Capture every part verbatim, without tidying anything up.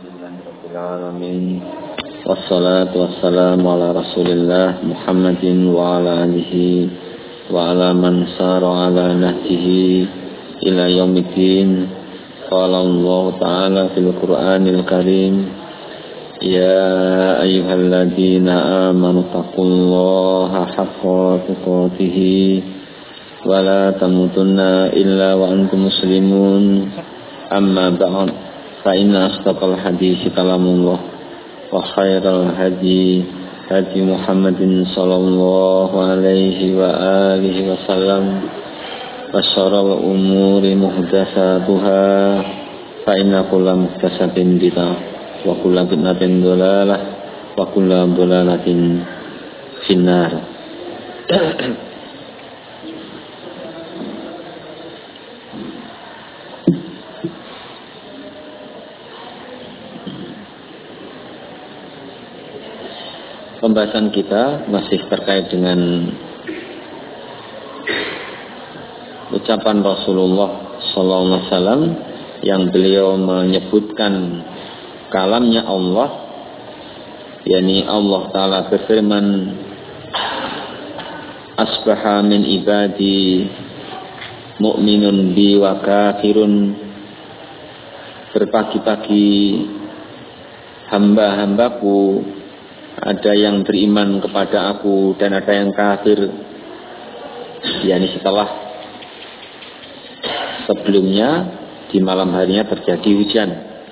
Alhamdulillahirabbil alamin. Wassalatu wassalamu ala Rasulillah Muhammadin wa ala alihi wa ala man sara ala nahjihi ila yaumiddin. Qala Allah Ta'ala fil Qur'anil Karim, ya ayyuhalladzina amanu taqullaha haqqa tuqatih wa la tamutunna illa wa antum muslimun. Amma ba'd, fa inna asdaqal hadits kalamullah wa khairal hadi hadi Muhammadin sallallahu alaihi wa alihi wasallam, wa syarrul umuri muhdatsatuha, fa inna kulla muhdatsatin bid'ah wa kulla bid'atin dhalalah wa kulla dhalalatin finnar. Pembahasan kita masih terkait dengan ucapan Rasulullah sallallahu alaihi wasallam yang beliau menyebutkan kalamnya Allah, yakni Allah Ta'ala berfirman, asbaha min ibadi mu'minun bi wa kafirun, berpagi-pagi hamba-hambaku ada yang beriman kepada aku dan ada yang kafir. yakni setelah sebelumnya di malam harinya terjadi hujan.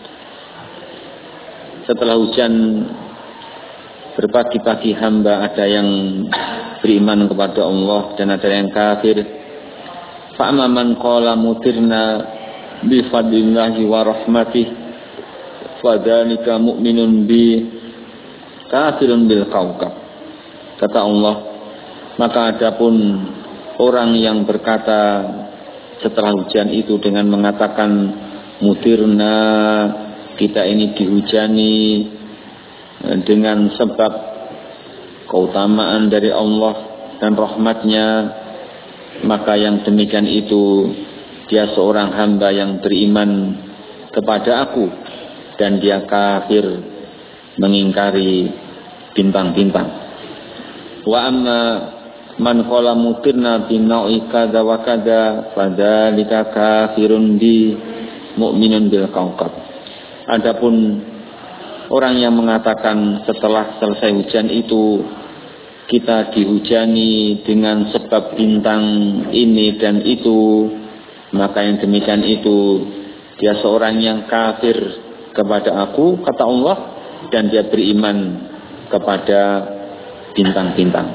Setelah hujan berpagi-pagi hamba ada yang beriman kepada Allah dan ada yang kafir. Fa'amma man qala mutirna bi fadlillahi wa rahmatih fadzalika mu'minun bi kafirun bil kaukab. Kata Allah, maka adapun orang yang berkata setelah hujan itu dengan mengatakan mutirna, kita ini dihujani dengan sebab keutamaan dari Allah dan rahmatnya, maka yang demikian itu dia seorang hamba yang beriman kepada aku dan dia kafir, mengingkari bintang-bintang. Wa amma man qala mutirna bin nau'i kadza wa kadza fadzalika kafirun bi mu'minun bil kaukab. Adapun orang yang mengatakan setelah selesai hujan itu kita dihujani dengan sebab bintang ini dan itu, maka yang demikian itu dia seorang yang kafir kepada aku, kata Allah, dan dia beriman kepada bintang-bintang.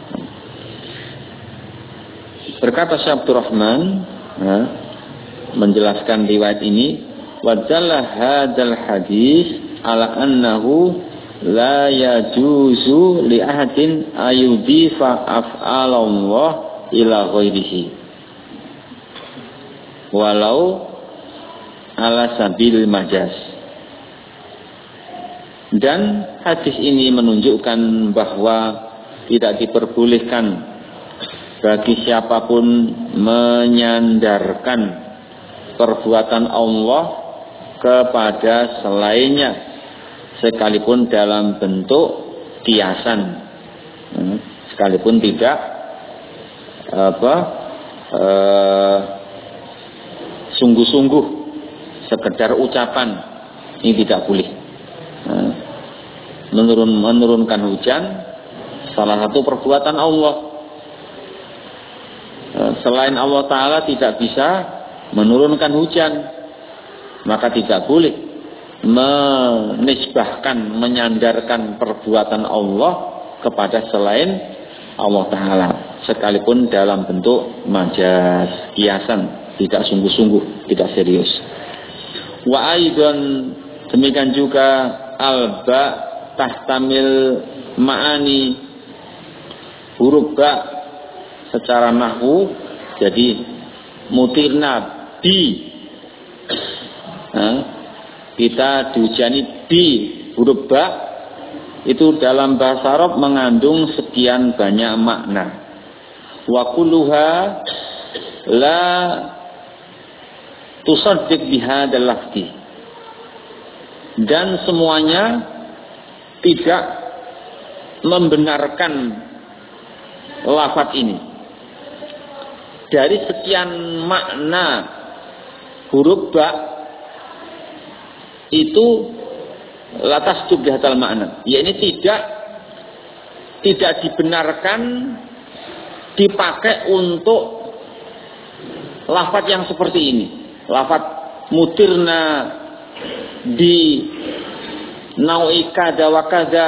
Berkata Syekh Abdul Rahman ya, menjelaskan riwayat ini, wajalla hadzal hadis ala annahu la yajuzu li ahadin ayudifa af'alallah ila ghairihi walau ala sabil majaz. Dan hadis ini menunjukkan bahwa tidak diperbolehkan bagi siapapun menyandarkan perbuatan Allah kepada selainnya, sekalipun dalam bentuk kiasan, sekalipun tidak apa eh, sungguh-sungguh, sekedar ucapan, ini tidak boleh. Menurun, menurunkan hujan salah satu perbuatan Allah. Selain Allah Ta'ala tidak bisa menurunkan hujan, maka tidak boleh menisbahkan, menyandarkan perbuatan Allah kepada selain Allah Ta'ala, sekalipun dalam bentuk majaz, kiasan, tidak sungguh-sungguh, tidak serius. Wa aidan, demikian juga alba tahtamil ma'ani, huruf ba secara nahwu jadi mutirna bi, nah, kita dihujani bi, huruf ba itu dalam bahasa Arab mengandung sekian banyak makna. Wa kulluha la tusaddiq bihadzal lafzi, dan semuanya tidak membenarkan lafaz ini. Dari sekian makna huruf ba itu latas tubhatal makna, ya ini tidak tidak dibenarkan dipakai untuk lafaz yang seperti ini. Lafaz mutirna di naui kada wa kada,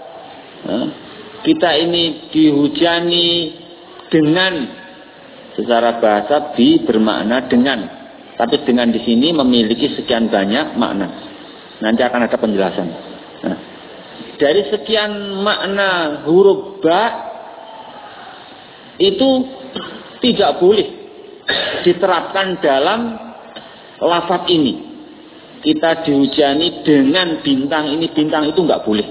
kita ini dihujani dengan, secara bahasa bi bermakna dengan, tapi dengan di sini memiliki sekian banyak makna. Nanti akan ada penjelasan. Nah, dari sekian makna huruf ba itu tidak boleh diterapkan dalam lafaz ini. Kita dihujani dengan bintang ini, bintang itu nggak boleh.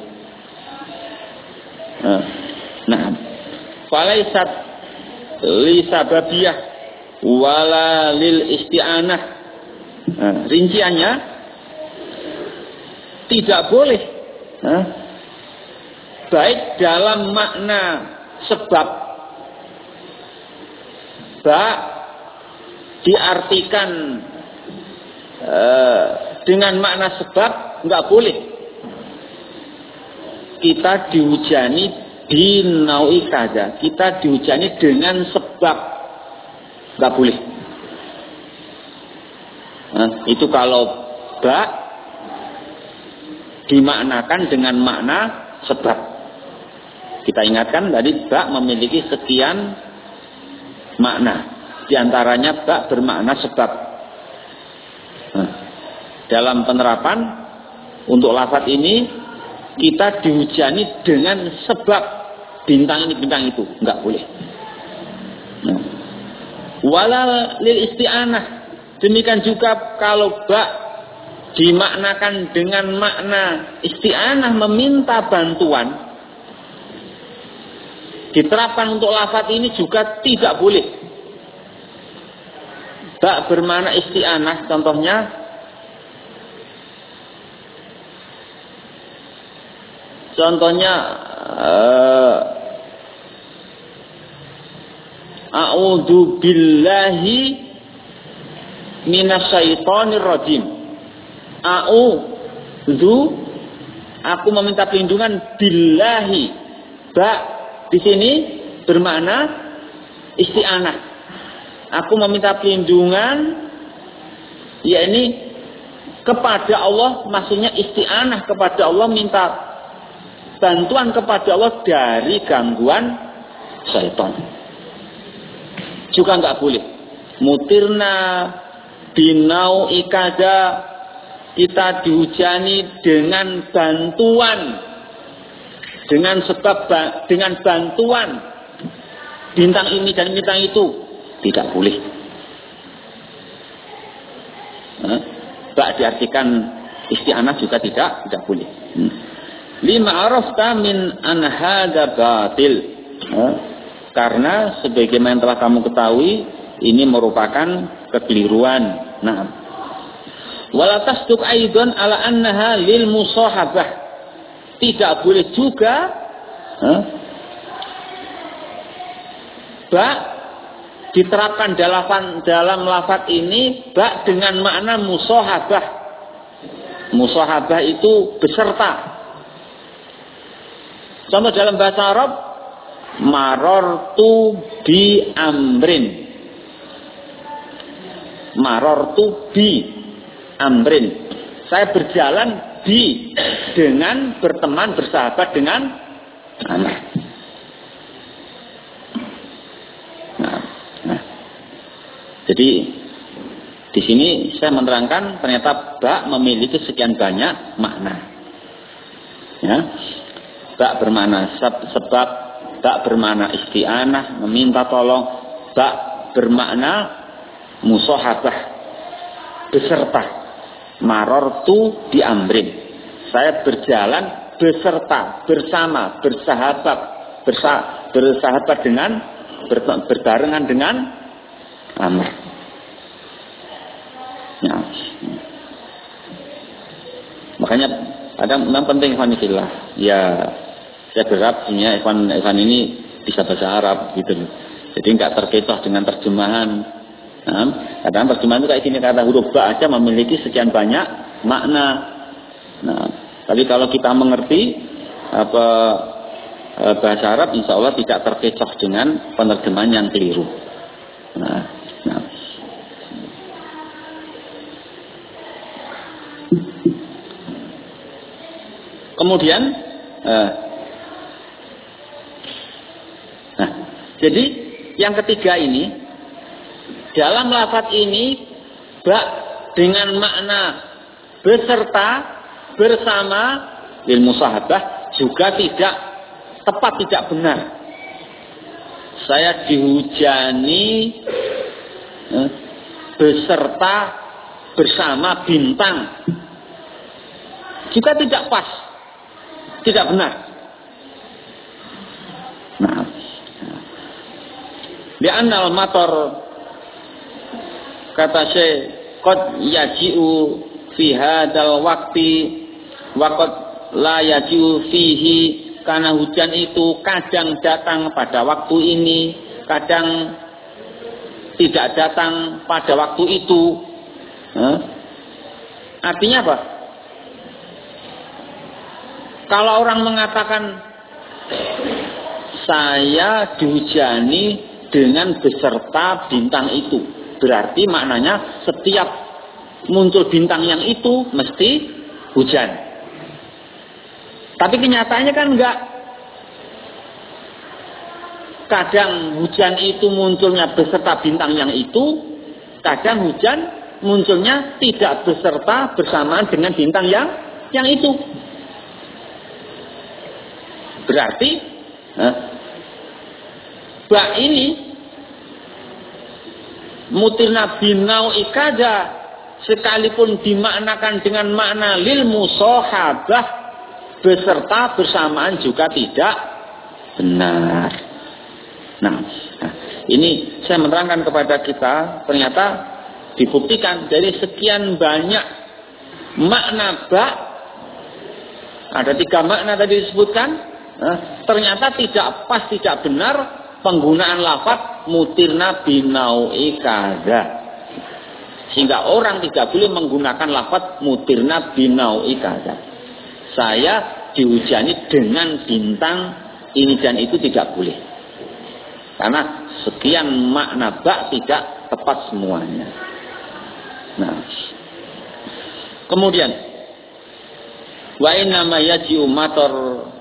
Nah, falaisat li sababiyah wala lil isti'anah. Nah, rinciannya tidak boleh, nah, baik dalam makna sebab ba diartikan eh, dengan makna sebab, nggak boleh kita dihujani di naui kada, kita dihujani dengan sebab, nggak boleh. Nah, itu kalau ba dimaknakan dengan makna sebab. Kita ingatkan tadi ba memiliki sekian makna, di antaranya ba bermakna sebab. Nah, dalam penerapan untuk lafaz ini kita dihujani dengan sebab bintang ini bintang itu, enggak boleh. Nah, walal lil isti'anah, demikian juga kalau ba dimaknakan dengan makna isti'anah, meminta bantuan, diterapkan untuk lafaz ini juga tidak boleh. Ba bermakna isti'anah, contohnya contohnya uh, a'udzu billahi minasyaitonir rajim. A'udzu, aku meminta perlindungan, billahi, ba di sini bermakna isti'anah. Aku meminta perlindungan, yakni kepada Allah, maksudnya isti'anah kepada Allah, minta bantuan kepada Allah dari gangguan syaitan. Juga enggak boleh. Mutirna binau ikada, kita dihujani dengan bantuan, dengan sebab dengan bantuan bintang ini dan bintang itu, tidak boleh. Nah, bak diartikan isti'anah juga tidak tidak boleh. Hmm. Lima arafta min an hada batil, nah, karena sebagaimana telah kamu ketahui ini merupakan kekeliruan. Nah, wala tasduq aidan ala annaha lil musahabah, tidak boleh juga huh? ba diterapkan dalam dalam lafaz ini ba dengan makna musahabah. Musahabah itu beserta. Contoh dalam bahasa Arab, marortu bi amrin, marortu bi amrin, saya berjalan di dengan berteman bersahabat dengan Amr. Nah, nah, jadi di sini saya menerangkan ternyata ba memiliki sekian banyak makna. Ya, ba bermakna sebab, ba bermakna isti'anah, meminta tolong, ba bermakna musahabah, beserta. Marortu di amrin, saya berjalan beserta, bersama, bersahabat, bersa, bersahabat dengan, ber, berbarengan dengan Amr. Ya. Makanya ada memang penting ikhwan fillah. Ya, saya berharap punya ikhwan ikhwan ini bisa bahasa Arab gitu loh. Jadi nggak terkecoh dengan terjemahan. Nah, kadang terjemahan itu kayak gini, kata huruf ba aja memiliki sekian banyak makna. Nah, tapi kalau kita mengerti apa bahasa Arab, insya Allah tidak terkecoh dengan penerjemahan yang keliru. Nah, nah. Kemudian, eh, nah, jadi yang ketiga ini, dalam lafaz ini, ba dengan makna beserta, bersama, lil musahabah juga tidak tepat, tidak benar. Saya dihujani eh, beserta, bersama bintang, juga tidak pas, tidak benar. Nah, li'annal matar, kata Syekh, qad yaji'u fi hadzal waqti wa qad la yaji'u fihi, karena hujan itu kadang datang pada waktu ini, kadang tidak datang pada waktu itu. Nah, artinya apa? Kalau orang mengatakan saya dihujani dengan beserta bintang itu, berarti maknanya setiap muncul bintang yang itu mesti hujan. Tapi kenyataannya kan enggak. Kadang hujan itu munculnya beserta bintang yang itu, kadang hujan munculnya tidak beserta bersamaan dengan bintang yang yang itu. Berarti eh, ba ini mutirna binau ikada, sekalipun dimaknakan dengan makna lil musahabah, beserta bersamaan juga tidak benar. Nah, nah, ini saya menerangkan kepada kita, ternyata dibuktikan dari sekian banyak makna ba, ada tiga makna tadi disebutkan. Nah, ternyata tidak pas, tidak benar penggunaan lafaz mutirna binau'i kada. Sehingga orang tidak boleh menggunakan lafaz mutirna binau'i kada. Saya dihujani dengan bintang ini dan itu, tidak boleh. Karena sekian makna ba tidak tepat semuanya. Nah, kemudian wa inna ma yaji'u matar,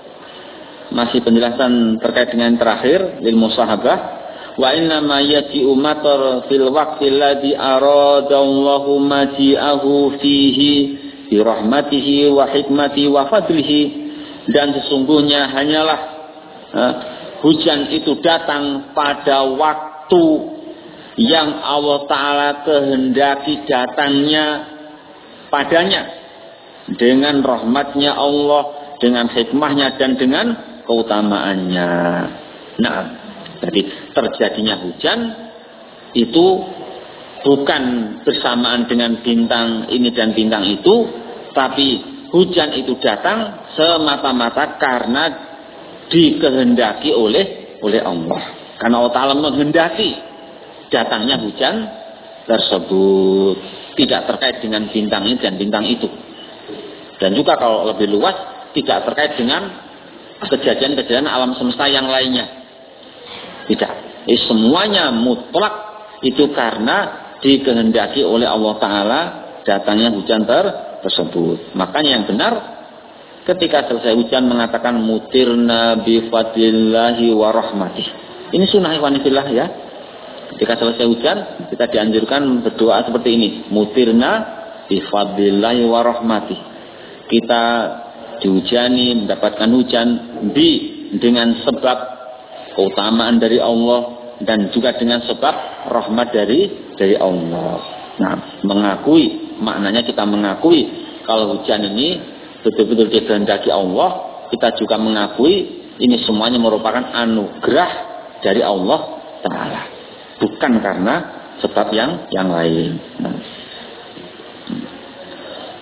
masih penjelasan terkait dengan terakhir lil musahabah. Wa inna ma yaji'u matar fil waqti alladhi aradallahu maji'ahu fihi bi rahmatihi wa hikmati wa fadlihi, dan sesungguhnya hanyalah eh, hujan itu datang pada waktu yang Allah Ta'ala kehendaki datangnya padanya, dengan rahmatnya Allah, dengan hikmahnya, dan dengan keutamaannya. Nah, jadi terjadinya hujan itu bukan bersamaan dengan bintang ini dan bintang itu, tapi hujan itu datang semata-mata karena dikehendaki oleh oleh Allah. Karena Allah Ta'ala menghendaki datangnya hujan tersebut, tidak terkait dengan bintang ini dan bintang itu. Dan juga kalau lebih luas, tidak terkait dengan kejadian-kejadian alam semesta yang lainnya. Tidak. Eh, semuanya mutlak itu karena dikehendaki oleh Allah Ta'ala datangnya hujan ter tersebut. Makanya yang benar ketika selesai hujan mengatakan mutirna bi fadlillahi wa rahmatih. Ini sunnah ikhwan fillah ya. Ketika selesai hujan kita dianjurkan berdoa seperti ini, mutirna bi fadlillahi wa rahmatih. Kita dihujani, mendapatkan hujan bi dengan sebab keutamaan dari Allah dan juga dengan sebab rahmat dari dari Allah. Nah, mengakui, maknanya kita mengakui kalau hujan ini betul-betul dikehendaki Allah, kita juga mengakui ini semuanya merupakan anugerah dari Allah Ta'ala, bukan karena sebab yang yang lain. Nah.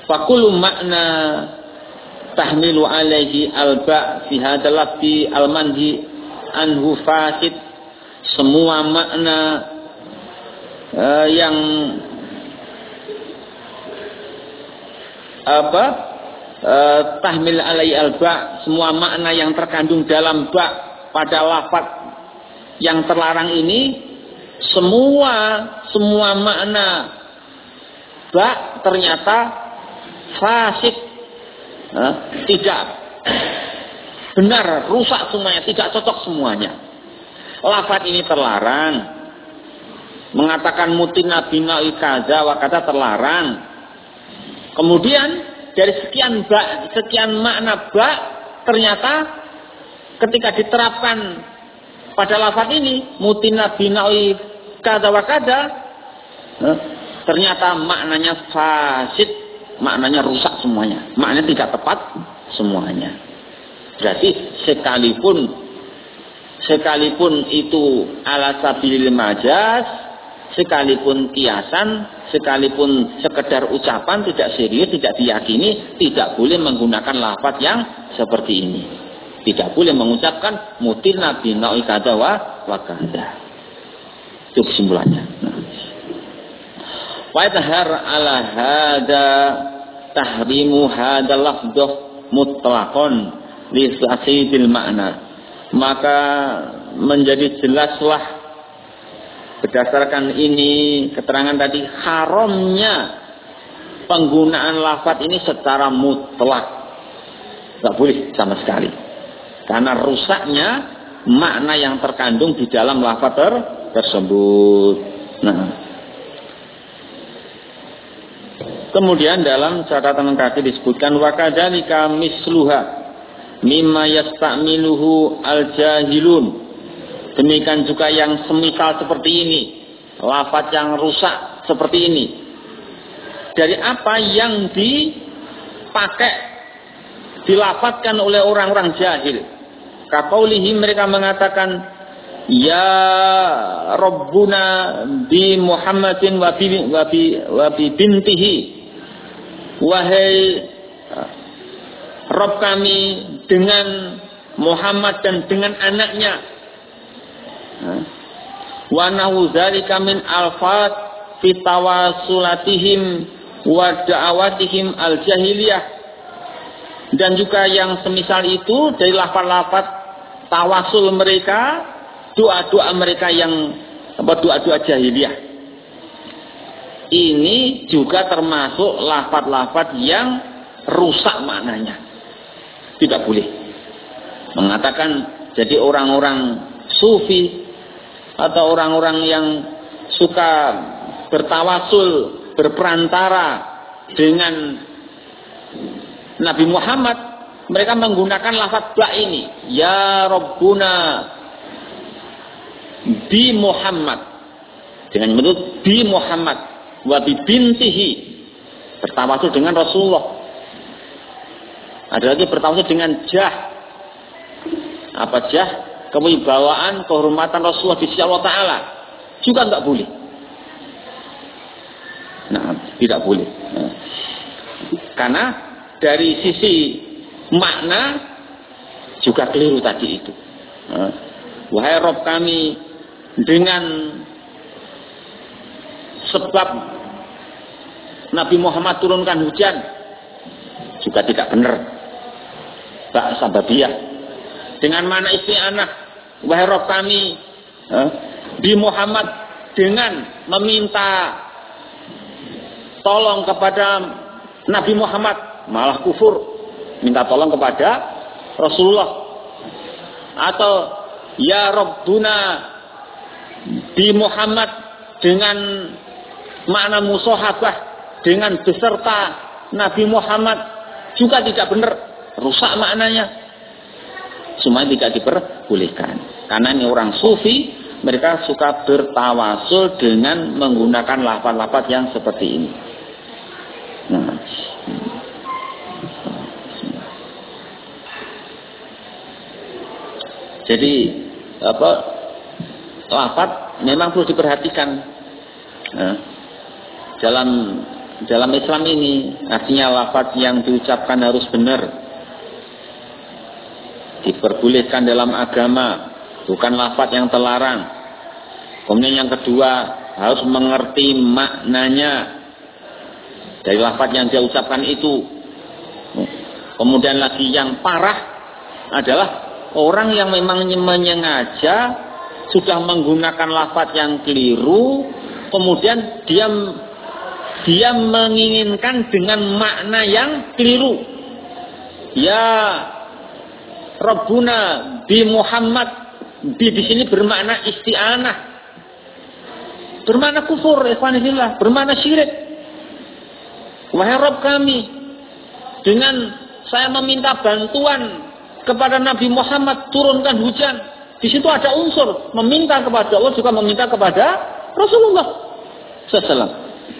Fakulu makna tahmilu alaihi alba fi hadzal lafzi almanhi anhu fasid. Semua makna uh, yang apa uh, tahmil alaihi alba, semua makna yang terkandung dalam ba pada lafaz yang terlarang ini, semua semua makna ba ternyata fasid, nah, tidak benar, rusak semuanya, tidak cocok semuanya. Lafaz ini terlarang, mengatakan mutina bina ikaza wakata terlarang. Kemudian dari sekian ba, sekian makna ba, ternyata ketika diterapkan pada lafaz ini mutina bina ikaza wakata, nah, ternyata maknanya fasid, maknanya rusak semuanya, maknanya tidak tepat semuanya. Berarti sekalipun sekalipun itu ala sabilil majaz, sekalipun kiasan, sekalipun sekedar ucapan tidak serius, tidak diyakini, tidak boleh menggunakan lafaz yang seperti ini. Tidak boleh mengucapkan mutirna bina'i kada wa kada. Itu kesimpulannya. Nah. Wa tahar ala hada tahrimu hada lafdh mutlaqan li sasidil makna, maka menjadi jelaslah berdasarkan ini keterangan tadi haramnya penggunaan lafaz ini secara mutlak, tidak boleh sama sekali, karena rusaknya makna yang terkandung di dalam lafaz ter tersebut. Nah, kemudian dalam catatan kaki disebutkan wa kadzalika misluha mimma yasta'miluhu al-jahilun. Demikian juga yang semisal seperti ini, lafaz yang rusak seperti ini, dari apa yang dipakai, dilafazkan oleh orang-orang jahil. Kaqaulihi, mereka mengatakan ya Rabbuna bi Muhammadin wa bi wa bi, wa bi bintihi, wahai Rabb kami dengan Muhammad dan dengan anaknya. Wa nahu dzalika min alfat fi tawasulatihim wa da'awatihim al-jahiliyah. Dan juga yang semisal itu dari lafaz-lafaz tawasul mereka, doa-doa mereka yang doa-doa jahiliyah. Ini juga termasuk lafaz-lafaz yang rusak maknanya. Tidak boleh mengatakan jadi orang-orang sufi atau orang-orang yang suka bertawasul, berperantara dengan Nabi Muhammad, mereka menggunakan lafaz ba ini, ya Rabbuna bi Muhammad, dengan menyebut bi Muhammad wa bi bintihi, bertawasul dengan Rasulullah. Ada lagi bertawasul dengan jah. Apa jah? Kewibawaan, kehormatan Rasulullah di sisi Allah Ta'ala. Juga enggak boleh. Nah, tidak boleh. Nah. Karena dari sisi makna juga keliru tadi itu. Nah. Wahai Rabb kami, dengan sebab Nabi Muhammad turunkan hujan, juga tidak benar. Bak sababiyah. Dengan mana istri anak, wahai Rabb kami, eh, di Muhammad dengan meminta tolong kepada Nabi Muhammad, malah kufur, minta tolong kepada Rasulullah. Atau ya Rabbuna di Muhammad dengan makna musahabah, dengan beserta Nabi Muhammad, juga tidak benar, rusak maknanya. Semuanya tidak diperbolehkan. Karena ini orang sufi, mereka suka bertawasul dengan menggunakan lafaz-lafaz yang seperti ini. Nah. Jadi apa, lafaz memang perlu diperhatikan. Nah, dalam dalam Islam ini. Artinya lafaz yang diucapkan harus benar. Diperbolehkan dalam agama, bukan lafaz yang terlarang. Kemudian yang kedua, harus mengerti maknanya dari lafaz yang dia ucapkan itu. Kemudian lagi yang parah adalah orang yang memang menyengaja sudah menggunakan lafaz yang keliru, kemudian dia dia menginginkan dengan makna yang keliru. Ya Rabbuna bi Muhammad, bi di sini bermakna isti'anah, bermakna kufur, ikhwanillah, bermakna syirik. Wahai Rabb kami, dengan saya meminta bantuan kepada Nabi Muhammad, turunkan hujan. Di situ ada unsur meminta kepada Allah, juga meminta kepada Rasulullah sallallahu alaihi wasallam.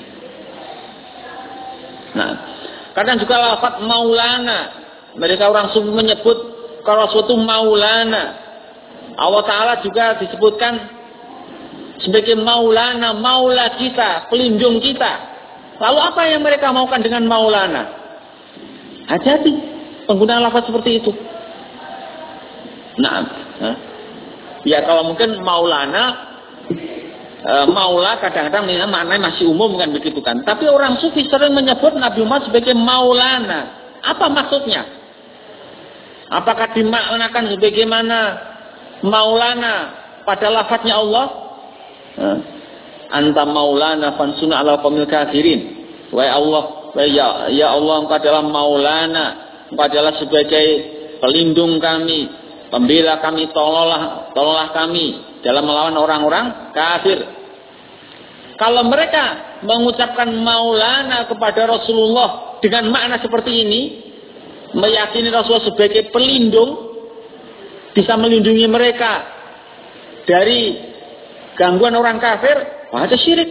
Nah, kadang juga lafaz maulana, mereka orang sufi menyebut kalau suatu maulana. Allah Ta'ala juga disebutkan sebagai maulana, maula kita, pelindung kita. Lalu apa yang mereka maukan dengan maulana? Hati-hati penggunaan lafaz seperti itu. Nah, nah. Ya kalau mungkin maulana, e, maula kadang-kadang maknanya masih umum kan begitu kan. Tapi orang sufi sering menyebut Nabi Muhammad sebagai maulana. Apa maksudnya? Apakah dimaknakan sebagaimana maulana pada lafadznya Allah? E, Anta maulana fansuna ala qaumil kafirin. Wahai Allah, wahai ya, ya Allah, Engkau adalah maulana, Engkau adalah sebagai pelindung kami, pembela kami, tolonglah, tolonglah kami dalam melawan orang-orang kafir. Kalau mereka mengucapkan maulana kepada Rasulullah dengan makna seperti ini, meyakini Rasulullah sebagai pelindung, bisa melindungi mereka dari gangguan orang kafir, ada syirik,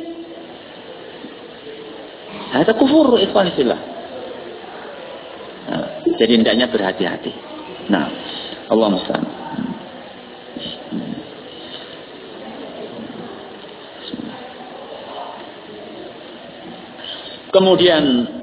ada kufur, ikhwan fillah. Nah, jadi hendaknya berhati-hati. Nah, Allah musta'an. Kemudian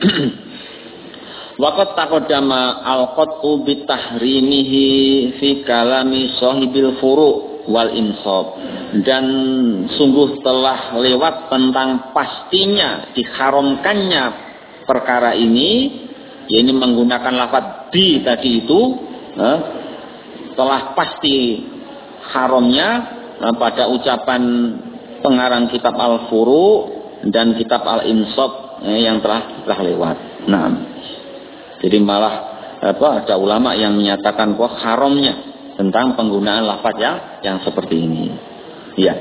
waqad taqaddama al-qat'u bitahrimihi fi kalami sahibil furu' wal insab, dan sungguh telah lewat tentang pastinya diharamkannya perkara ini, yaitu menggunakan lafaz bi tadi itu, eh, telah pasti haramnya eh, pada ucapan pengarang kitab Al-Furu' dan kitab Al-Insab eh, yang telah telah lewat. Nah, jadi malah apa, ada ulama yang menyatakan bahwa haramnya tentang penggunaan lafaz yang yang seperti ini. Ya.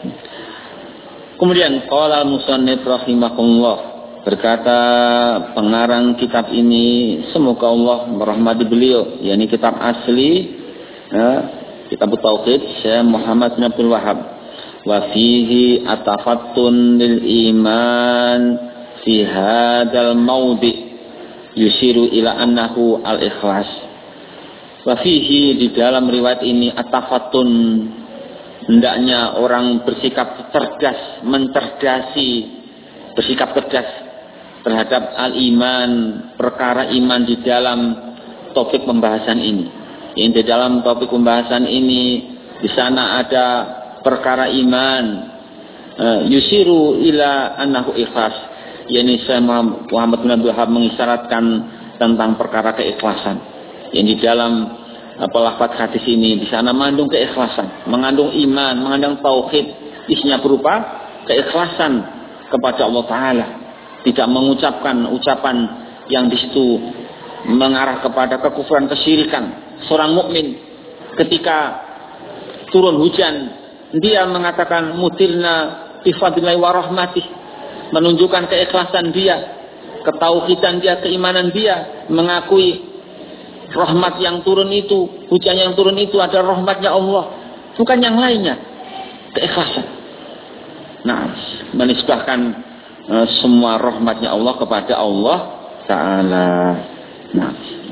Kemudian qala al-musannif rahimahullah, berkata pengarang kitab ini, semoga Allah merahmati beliau, yakni kitab asli eh, kitab Tauhid Syekh Muhammad bin Abdul Wahhab, wa fihi atafattun lil iman fi hadzal maudi yusiru ila annahu al-ikhlas. Wa fihi, di dalam riwayat ini, atafatun, hendaknya orang bersikap cerdas, mencerdasi, bersikap cerdas terhadap al-iman, perkara iman di dalam topik pembahasan ini. Yang di dalam topik pembahasan ini, di sana ada perkara iman, uh, yusiru ila annahu ikhlas, yakni Syekh Muhammad bin Abdul Wahhab mengisyaratkan tentang perkara keikhlasan. Yang di dalam apa lafaz hadis ini, di sana mengandung keikhlasan, mengandung iman, mengandung tauhid, isinya berupa keikhlasan kepada Allah Ta'ala, tidak mengucapkan ucapan yang di situ mengarah kepada kekufuran, kesyirikan. Seorang mukmin ketika turun hujan, dia mengatakan mutirna bi fadlillahi wa rahmatih, menunjukkan keikhlasan dia, ketauhidan dia, keimanan dia, mengakui rahmat yang turun itu, hujan yang turun itu adalah rahmatnya Allah, bukan yang lainnya, keikhlasan. Nah, menisbahkan uh, semua rahmatnya Allah kepada Allah Ta'ala. Nah,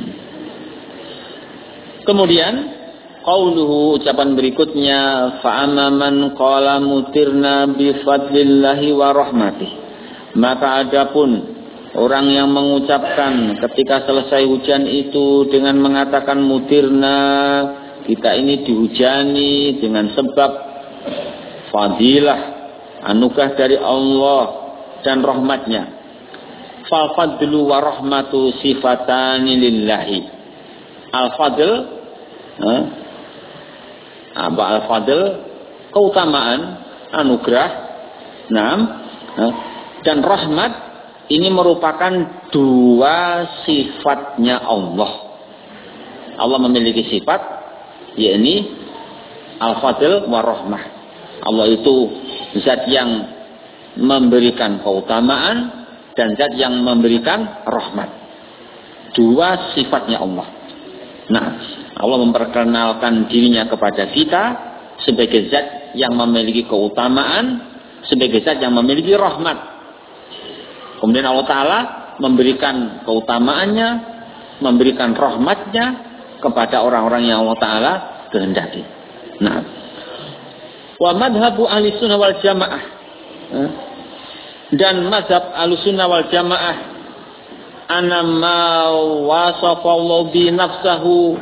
kemudian qauluhu, ucapan berikutnya, fa'amma man qala mutirna bi fadlillahi wa rahmatih, maka adapun Orang yang mengucapkan ketika selesai hujan itu dengan mengatakan mutirna, kita ini dihujani dengan sebab fadilah, anugerah dari Allah dan rahmatnya. Fal fadlu wa rahmatu sifatani lillahi. Al fadl, eh, apa al fadl? Keutamaan, anugerah, naam, eh, dan rahmat. Ini merupakan dua sifatnya Allah. Allah memiliki sifat, yakni al-fadl wa rahmah. Allah itu zat yang memberikan keutamaan dan zat yang memberikan rahmat. Dua sifatnya Allah. Nah, Allah memperkenalkan dirinya kepada kita sebagai zat yang memiliki keutamaan, sebagai zat yang memiliki rahmat. Kemudian Allah Ta'ala memberikan keutamaannya, memberikan rahmatnya kepada orang-orang yang Allah Ta'ala kehendaki. Nah, wa madhabu ahli sunnah wal jamaah, dan mazhab ahli sunnah wal jamaah, anna ma wasafallahu bi nafsahu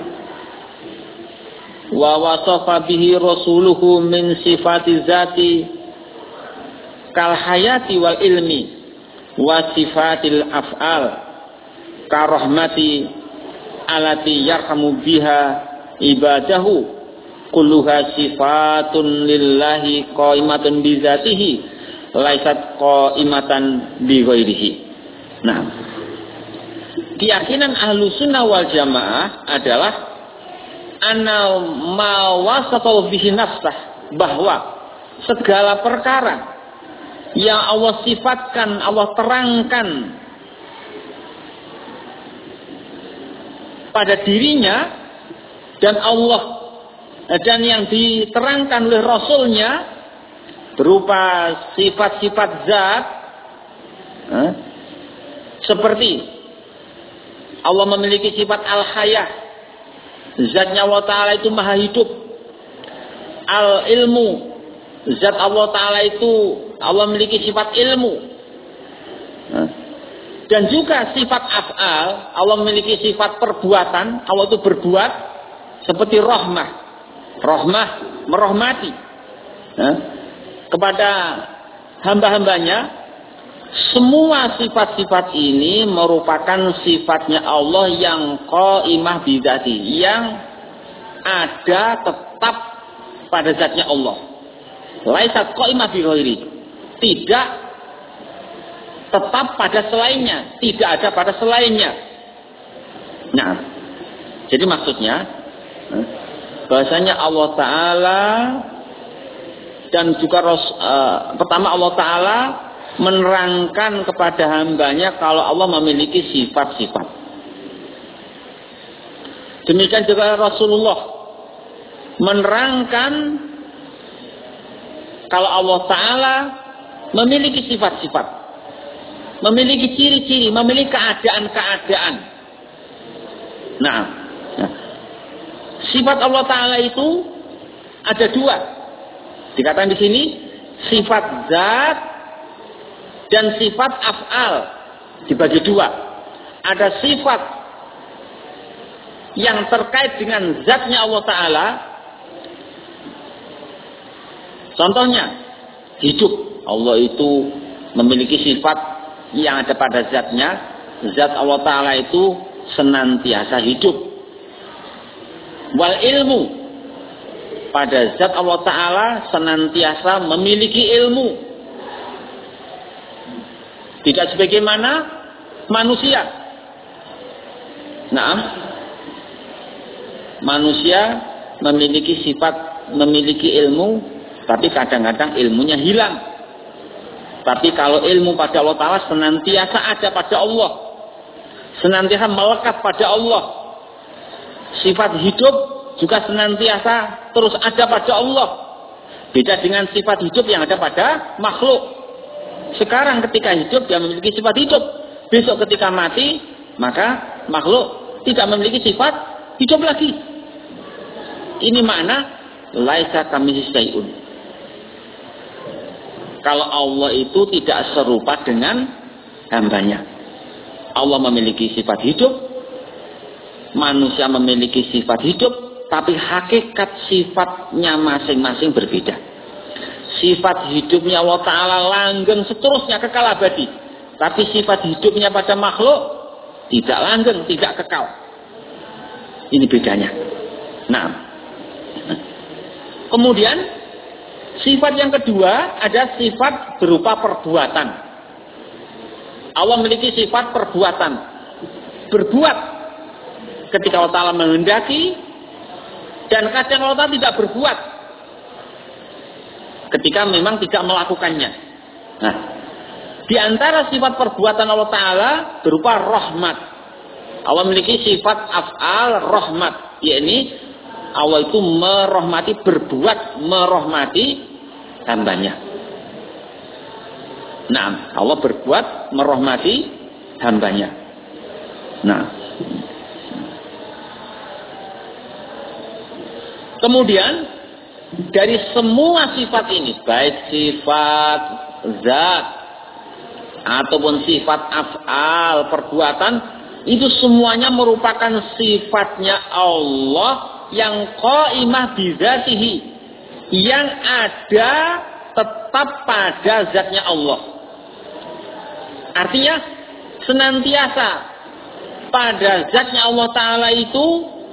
wa wasafa bihi rasuluhu min sifati zati kal hayati wal ilmi wa sifatil af'al karahmati alati yarhamu biha ibadahu kulluha sifatun lillahi qaimatun bi zatihi laisat qaimatan bi ghairihi. Nah, keyakinan ahlu sunnah wal jamaah adalah anna ma wasafa bihi nafsah, bahwa segala perkara yang Allah sifatkan, Allah terangkan pada dirinya dan Allah dan yang diterangkan oleh Rasulnya berupa sifat-sifat zat, eh, seperti Allah memiliki sifat al-hayah, zatnya Allah Ta'ala itu maha hidup. Al-ilmu, zat Allah Ta'ala itu, Allah memiliki sifat ilmu. Dan juga sifat af'al, Allah memiliki sifat perbuatan. Allah itu berbuat seperti rahmah. Rahmah, merahmati kepada hamba-hambanya. Semua sifat-sifat ini merupakan sifatnya Allah yang qaimah bidzati, yang ada tetap pada zatnya Allah. Laisat qaimah bi ghairi, tidak tetap pada selainnya, tidak ada pada selainnya. Nah, jadi maksudnya bahasanya Allah Ta'ala dan juga uh, pertama Allah Ta'ala menerangkan kepada hambanya kalau Allah memiliki sifat-sifat. Demikian juga Rasulullah menerangkan kalau Allah Ta'ala memiliki sifat-sifat, memiliki ciri-ciri, memiliki keadaan-keadaan. Nah, nah, sifat Allah Ta'ala itu ada dua. Dikatakan di sini sifat zat dan sifat af'al, dibagi dua. Ada sifat yang terkait dengan zatnya Allah Ta'ala. Contohnya, hidup. Allah itu memiliki sifat yang ada pada zatnya. Zat Allah Ta'ala itu senantiasa hidup. Wal ilmu, pada zat Allah Ta'ala senantiasa memiliki ilmu. Tidak sebagaimana manusia. Nah, manusia memiliki sifat, memiliki ilmu, tapi kadang-kadang ilmunya hilang. Tapi kalau ilmu pada Allah Ta'ala senantiasa ada pada Allah, senantiasa melekat pada Allah. Sifat hidup juga senantiasa terus ada pada Allah. Beda dengan sifat hidup yang ada pada makhluk. Sekarang ketika hidup dia memiliki sifat hidup. Besok ketika mati, maka makhluk tidak memiliki sifat hidup lagi. Ini makna laisa kamitslihi syai'un. Kalau Allah itu tidak serupa dengan hambanya. Allah memiliki sifat hidup, manusia memiliki sifat hidup, tapi hakikat sifatnya masing-masing berbeda. Sifat hidupnya Allah Ta'ala langgeng seterusnya kekal abadi. Tapi sifat hidupnya pada makhluk tidak langgeng, tidak kekal. Ini bedanya. Nah, kemudian sifat yang kedua ada sifat berupa perbuatan. Allah memiliki sifat perbuatan. Berbuat ketika Allah Ta'ala menghendaki, dan kadang Allah Ta'ala tidak berbuat ketika memang tidak melakukannya. Nah, di antara sifat perbuatan Allah Ta'ala berupa rahmat. Allah memiliki sifat af'al rahmat, yakni Allah itu merahmati, berbuat merahmati hambanya. Nah, Allah berbuat merahmati hambanya. Nah, kemudian dari semua sifat ini, baik sifat zat ataupun sifat af'al perbuatan, itu semuanya merupakan sifatnya Allah yang qaimah bizatihi, yang ada tetap pada zatnya Allah. Artinya senantiasa pada zatnya Allah Ta'ala itu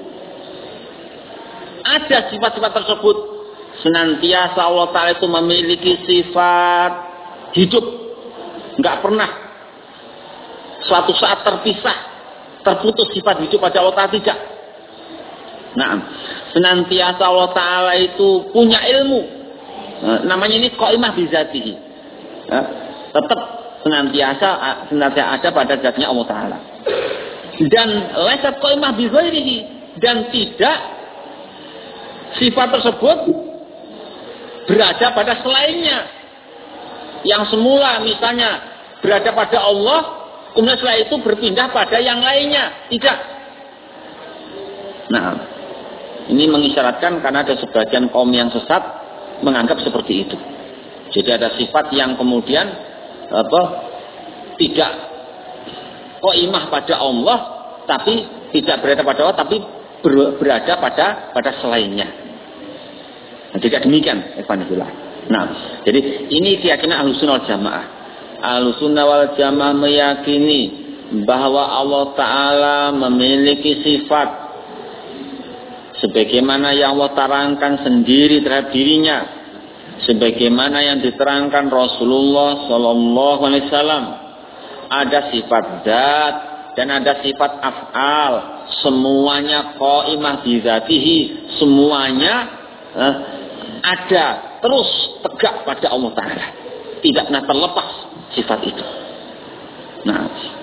ada sifat-sifat tersebut. Senantiasa Allah Ta'ala itu memiliki sifat hidup, nggak pernah suatu saat terpisah, terputus sifat hidup pada Allah Ta'ala, tidak. Nah, senantiasa Allah Ta'ala itu punya ilmu, nah, namanya ini qaimah bizatihi, nah, tetap senantiasa senantiasa ada pada zatnya Allah Ta'ala. Dan laisat qaimah bizatihi, dan tidak sifat tersebut berada pada selainnya. Yang semula misalnya berada pada Allah, kemudian setelah itu berpindah pada yang lainnya. Tidak. Nah, ini mengisyaratkan karena ada sebagian kaum yang sesat menganggap seperti itu. Jadi ada sifat yang kemudian apa, tidak qaimah pada Allah, tapi tidak berada pada Allah, tapi ber, berada pada pada selainnya. Nah, tidak demikian, ikhwanillah. Nah, jadi ini keyakinan Ahlussunnah wal Jamaah. Ahlussunnah wal Jamaah meyakini bahwa Allah Ta'ala memiliki sifat sebagaimana yang Allah terangkan sendiri terhadap dirinya, sebagaimana yang diterangkan Rasulullah Sallallahu Alaihi Wasallam. Ada sifat zat dan ada sifat af'al, semuanya qaimah bizatihi, semuanya eh, ada terus tegak pada Allah Ta'ala, tidak pernah terlepas sifat itu. Nah,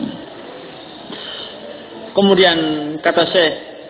kemudian kata Syekh,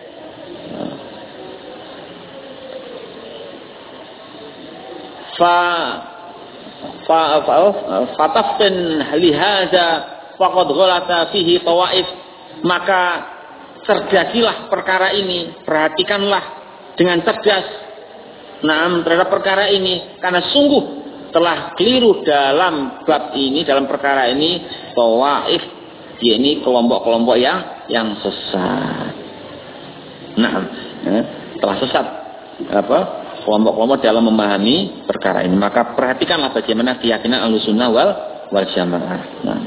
fa fa fa fataftin lihaza faqad ghalata fihi tawaif, maka cerdasilah perkara ini, perhatikanlah dengan cerdas nah terhadap perkara ini, karena sungguh telah keliru dalam bab ini, dalam perkara ini tawaif, yakni kelompok-kelompok yang yang sesat. Nah, eh, telah sesat apa kelompok-kelompok dalam memahami perkara ini. Maka perhatikanlah bagaimana keyakinan Ahlussunnah wal wal Jamaah. Nah.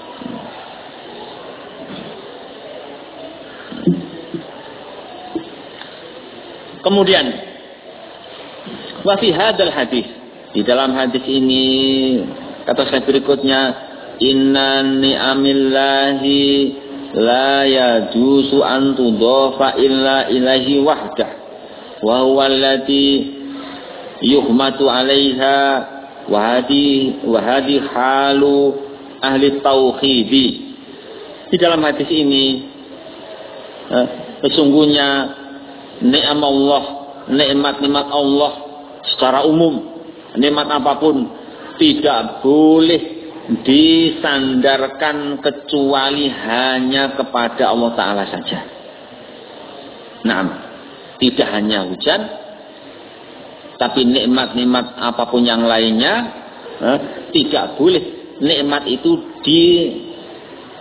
Kemudian wa fi hadzal hadis, di dalam hadis ini kata saya berikutnya, inna ni'amillahi la yajuzu an tudhafa illa ilahi wahdah wa huwa allati yuhmatu 'alaiha wa hadi wa hadi halu ahli tauhidi. Di dalam hadis ini eh, sesungguhnya nikmat Allah, nikmat-nikmat Allah secara umum, nikmat apapun tidak boleh disandarkan kecuali hanya kepada Allah Ta'ala saja. Nah, tidak hanya hujan, tapi nikmat-nikmat apapun yang lainnya eh, tidak boleh nikmat itu di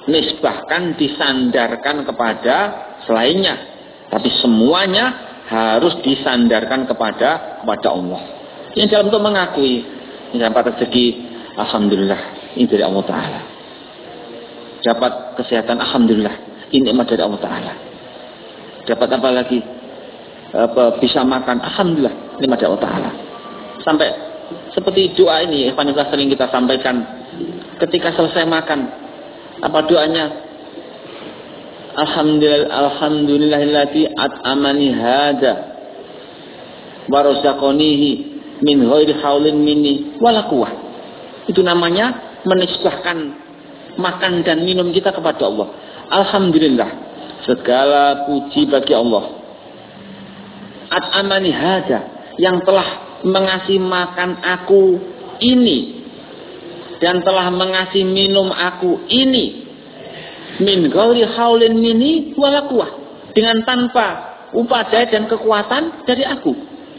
dinisbahkan, disandarkan kepada selainnya, tapi semuanya harus disandarkan kepada kepada Allah. Yang dalam untuk mengakui, dapat rezeki, alhamdulillah, ini dari Allah Ta'ala. Dapat kesehatan, alhamdulillah, ini nikmat dari Allah Ta'ala. Dapat apa lagi? Apa, bisa makan, alhamdulillah, nikmat dari Allah Ta'ala. Sampai seperti doa ini, Evangelis sering kita sampaikan ketika selesai makan. Apa doanya? Alhamdulillah, alhamdulillahilladzi at'amani hada wa razaqanihi min ghairi haulin minni wala quwwah. Itu namanya menisbahkan makan dan minum kita kepada Allah. Alhamdulillah, segala puji bagi Allah. At'amani hada, yang telah mengasihi makan aku ini dan telah mengasihi minum aku ini min ghairi haulin minni wala quwwah, dengan tanpa upadaya dan kekuatan dari aku.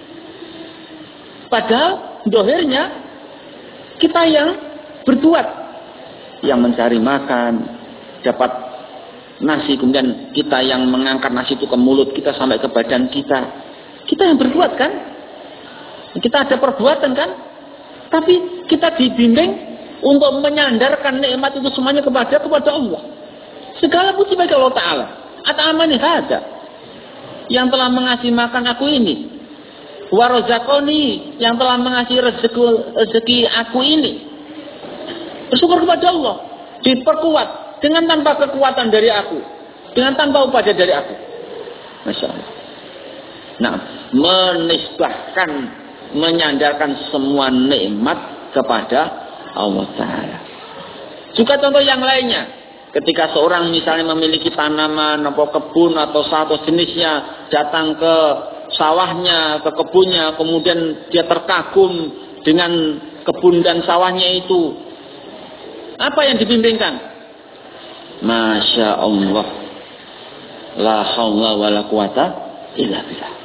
Padahal dohirnya kita yang berbuat, yang mencari makan, dapat nasi, kemudian kita yang mengangkat nasi itu ke mulut kita sampai ke badan kita. Kita yang berbuat kan? Kita ada perbuatan kan? Tapi kita dibimbing untuk menyandarkan nikmat itu semuanya kepada kepada Allah. Segala puji bagi Allah Ta'ala. At'amani hada, yang telah mengasihi makan aku ini, wa razaqani, yang telah mengasihi rezeki, rezeki aku ini. Bersyukur kepada Allah, diperkuat dengan tanpa kekuatan dari aku, dengan tanpa upaya dari aku. Masya Allah. Nah, menisbahkan, menyandarkan semua nikmat kepada Allah Ta'ala. Juga contoh yang lainnya, ketika seorang misalnya memiliki tanaman atau kebun atau satu jenisnya, datang ke sawahnya, ke kebunnya, kemudian dia terkagum dengan kebun dan sawahnya itu. Apa yang dibimbingkan? Masya Allah, la haula wa la quwata illa billah.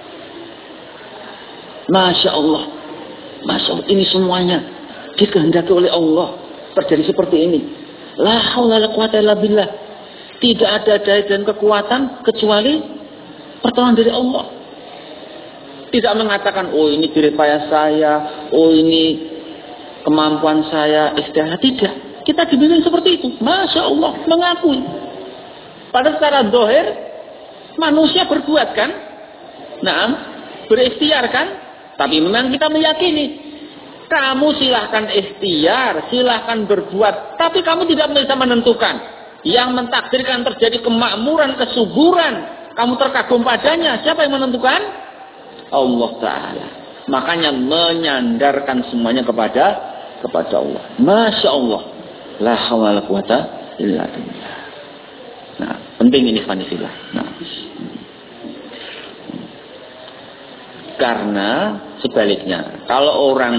Masya Allah, Masya Allah, ini semuanya dikehendaki oleh Allah terjadi seperti ini. La haula la quwata illa billah. Tidak ada daya dan kekuatan kecuali pertolongan dari Allah. Tidak mengatakan, oh ini jerih payah saya, oh ini kemampuan saya, istilah. Tidak. Kita dibimbing seperti itu. Masya Allah, mengakui. Pada secara dohir, manusia berbuat kan? Nah, berikhtiar kan? Tapi memang kita meyakini, kamu silahkan ikhtiar, silahkan berbuat, tapi kamu tidak bisa menentukan. Yang mentakdirkan terjadi kemakmuran, kesuburan, kamu terkagum padanya, siapa yang menentukan? Allah Ta'ala. Makanya menyandarkan semuanya kepada kepada Allah. Masya Allah, la haula wala quwata illa billah. Nah, penting ini fanifillah. Nah, karena sebaliknya, kalau orang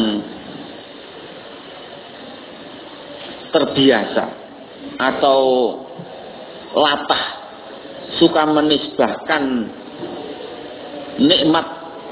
terbiasa atau latah suka menisbahkan nikmat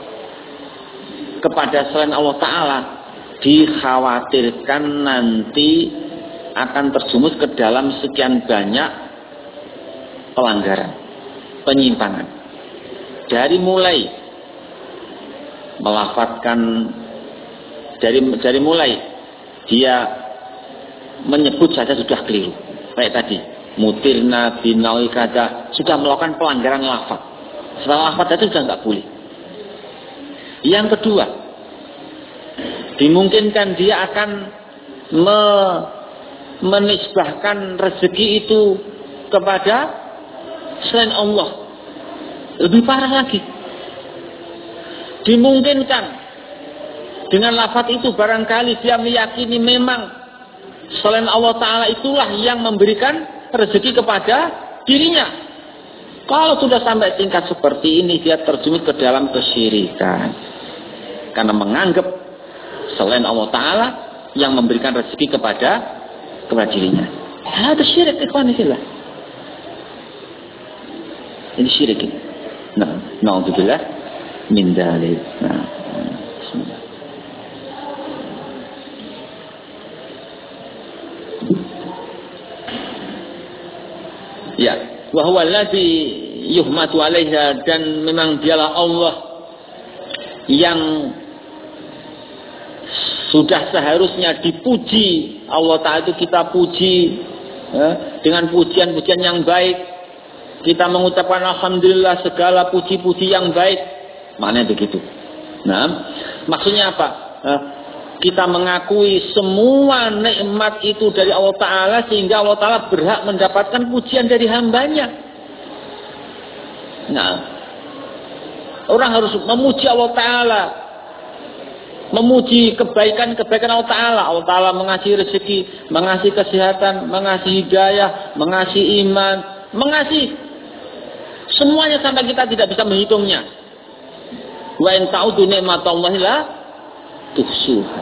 kepada selain Allah Ta'ala, dikhawatirkan nanti akan terjumus ke dalam sekian banyak pelanggaran, penyimpangan. Dari mulai melafatkan, dari dari mulai dia menyebut saja sudah keliru. Kayak tadi, mutirna binawi kada, sudah melakukan pelanggaran lafaz. Setelah lafaz itu sudah nggak boleh. Yang kedua, dimungkinkan dia akan me, menisbahkan rezeki itu kepada selain Allah. Lebih parah lagi, dimungkinkan dengan lafaz itu barangkali dia meyakini memang selain Allah Ta'ala itulah yang memberikan rezeki kepada dirinya. Kalau sudah sampai tingkat seperti ini, dia terjerumus ke dalam kesyirikan. Karena menganggap selain Allah Ta'ala yang memberikan rezeki kepada kepada dirinya. Ada syirik, ikhwan fillah. Ini syirik. Nah, na'udzubillah min dzalik. Nah, bismillah. wa huwa alladzi yuhmadu 'alaiha, dan memang dialah Allah yang sudah seharusnya dipuji. Allah Ta'ala itu kita puji ya, dengan pujian-pujian yang baik. Kita mengucapkan alhamdulillah, segala puji-puji yang baik. Maknanya begitu. Nah, maksudnya apa? Nah, kita mengakui semua nikmat itu dari Allah Ta'ala, sehingga Allah Ta'ala berhak mendapatkan pujian dari hambanya. Nah, orang harus memuji Allah Ta'ala, memuji kebaikan-kebaikan Allah Ta'ala. Allah Ta'ala mengasih rezeki, mengasih kesehatan, mengasih hidayah, mengasih iman, mengasih semuanya sampai kita tidak bisa menghitungnya. Wa in ta'udu ni'matallahi la tuhsuha.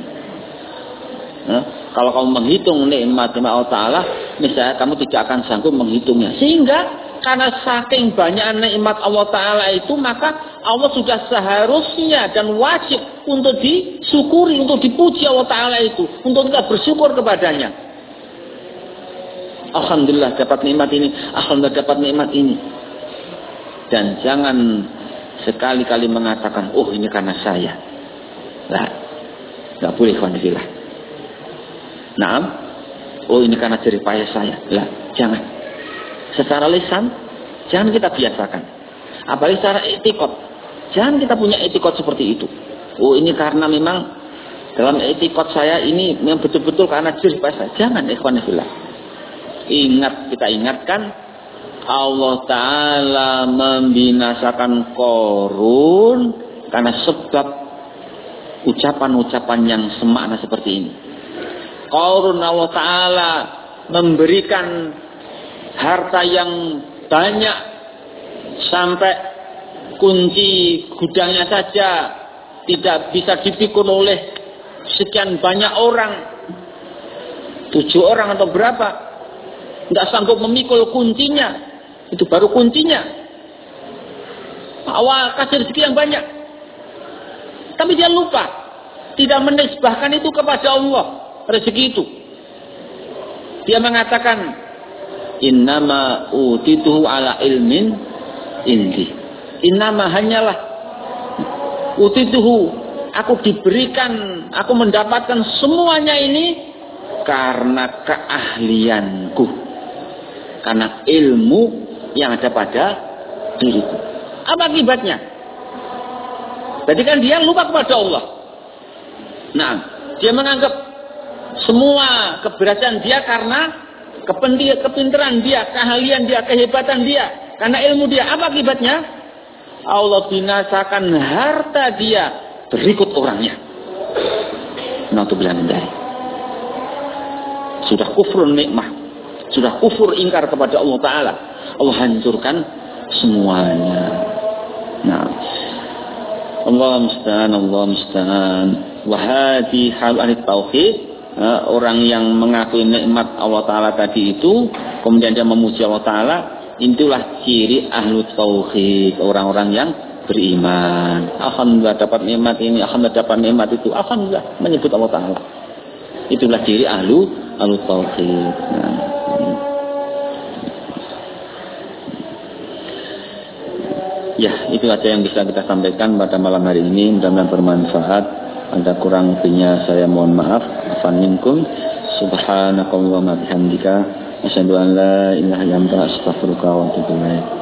Nah, kalau kamu menghitung nikmat Allah Ta'ala, misalnya kamu tidak akan sanggup menghitungnya. Sehingga karena saking banyak nikmat Allah Ta'ala itu, maka Allah sudah seharusnya dan wajib untuk disyukuri, untuk dipuji Allah Ta'ala itu, untuk kita bersyukur kepadanya. Alhamdulillah dapat nikmat ini, alhamdulillah dapat nikmat ini. Dan jangan sekali-kali mengatakan, oh ini karena saya. Lah, nggak boleh alhamdulillah. Naam, oh ini karena jerih payah saya. Lah, jangan. Secara lisan, jangan kita biasakan. Apalagi secara etikot, jangan kita punya etikot seperti itu. Oh ini karena memang dalam etikot saya ini memang betul-betul karena jerih payah saya. Jangan, ikhwanillah. Ingat, kita ingatkan, Allah Ta'ala membinasakan Qarun karena sebab ucapan-ucapan yang semakna seperti ini. Qarun Allah Ta'ala memberikan harta yang banyak sampai kunci gudangnya saja tidak bisa dipikul oleh sekian banyak orang, tujuh orang atau berapa, tidak sanggup memikul kuncinya. Itu baru kuncinya. Awal kasih rezeki yang banyak, tapi dia lupa, tidak menisbahkan itu kepada Allah, rezeki itu. Dia mengatakan, innama utituhu ala ilmin indi. Innama hanyalah utituhu, aku diberikan, aku mendapatkan semuanya ini karena keahlianku, karena ilmu yang ada pada diriku. Apa akibatnya? Jadi kan dia lupa kepada Allah. Nah, dia menganggap semua keberhasilan dia karena kepintaran dia, keahlian dia, kehebatan dia, karena ilmu dia. Apa akibatnya? Allah binasakan harta dia berikut orangnya. Na'udzubillah min dzalik. Sudah kufur nikmah, sudah kufur ingkar kepada Allah Ta'ala. Allah hancurkan semuanya. Nah, Allah musta'an, Allah musta'an. Wahadi hal ahli tauhid. Nah, orang yang mengakui nikmat Allah Ta'ala tadi itu, kemudian dia memuji Allah Ta'ala, itulah ciri ahlu tauhid, orang-orang yang beriman. Alhamdulillah dapat nikmat ini, alhamdulillah dapat nikmat itu, alhamdulillah menyebut Allah Ta'ala. Itulah ciri ahlu ahlu tauhid. Nah, ya, itu aja yang bisa kita sampaikan pada malam hari ini. Mudah-mudahan bermanfaat. Ada kurang lebihnya saya mohon maaf. Afan minkum. Subhanakallahumma bihamdika asyhadu an la ilaha illa anta astaghfiruka wa atubu ilaik.